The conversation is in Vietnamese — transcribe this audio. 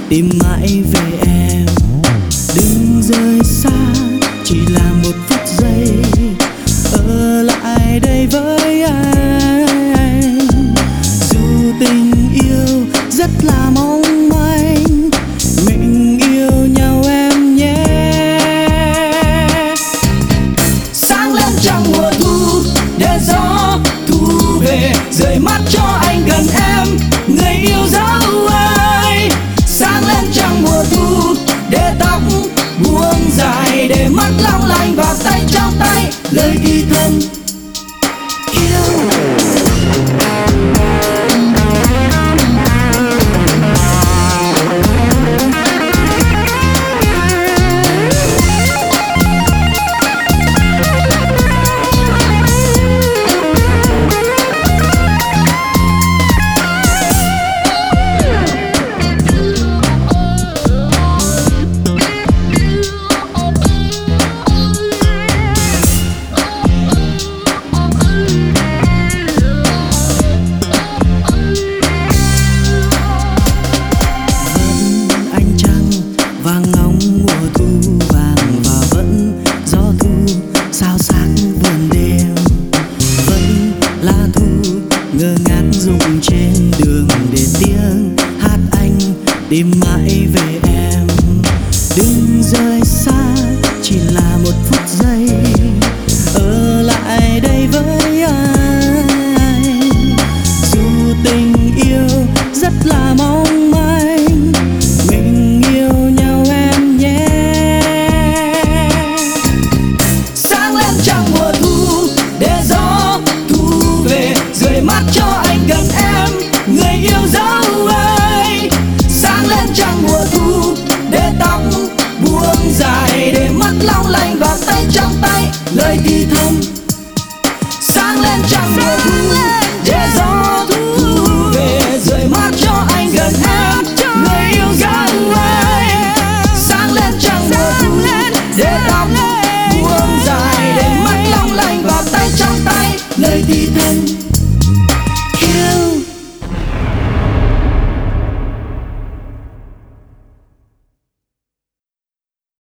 tìm mãi về em. Đừng rời xa, chỉ là một phút giây, ở lại đây với anh. Dù tình yêu rất là mong manh, mình yêu nhau em nhé. Sáng lên trong mùa thu, để gió thu về, rời mắt cho anh gần em, người yêu dấu ơi. Sáng lên trong mùa thu, để tóc buông dài, để mắt long lanh và tay trong tay, lời thì thầm yêu. Và ngóng mùa thu vàng, và vẫn gió thu sao sắc vườn đêm. Vẫn lá thu ngơ ngác rụng trên đường, để tiếng hát anh tìm mãi về em. Đừng rời xa, chỉ là một phút giây, ở lại đây với anh. Dù tình yêu rất là mong manh, mình yêu nhau em nhé. Sáng lên trong mùa thu, để gió thu về, rời mắt cho anh gần em, người yêu dấu ơi. Sáng lên trong mùa thu, để tóc buông dài, để mắt long lanh và tay trong tay, lời thì thầm. Sáng lên trong mùa thu, để gió thu về, rời mắt cho anh gần em, người yêu dấu ơi. Sáng lên trong mùa thu, để tóc